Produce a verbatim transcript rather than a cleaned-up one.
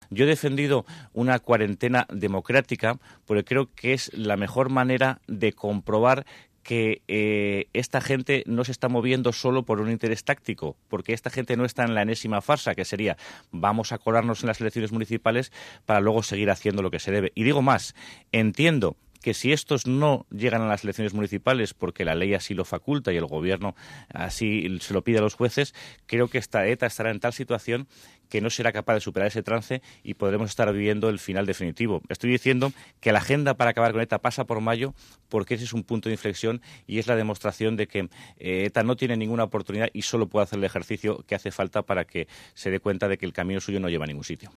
Yo he defendido una cuarentena democrática porque creo que es la mejor manera de comprobar que eh, esta gente no se está moviendo solo por un interés táctico, porque esta gente no está en la enésima farsa, que sería vamos a colarnos en las elecciones municipales para luego seguir haciendo lo que se debe. Y digo más, entiendo que si estos no llegan a las elecciones municipales porque la ley así lo faculta y el gobierno así se lo pide a los jueces, creo que esta ETA estará en tal situación que no será capaz de superar ese trance y podremos estar viviendo el final definitivo. Estoy diciendo que la agenda para acabar con ETA pasa por mayo porque ese es un punto de inflexión y es la demostración de que eh, ETA no tiene ninguna oportunidad y solo puede hacer el ejercicio que hace falta para que se dé cuenta de que el camino suyo no lleva a ningún sitio.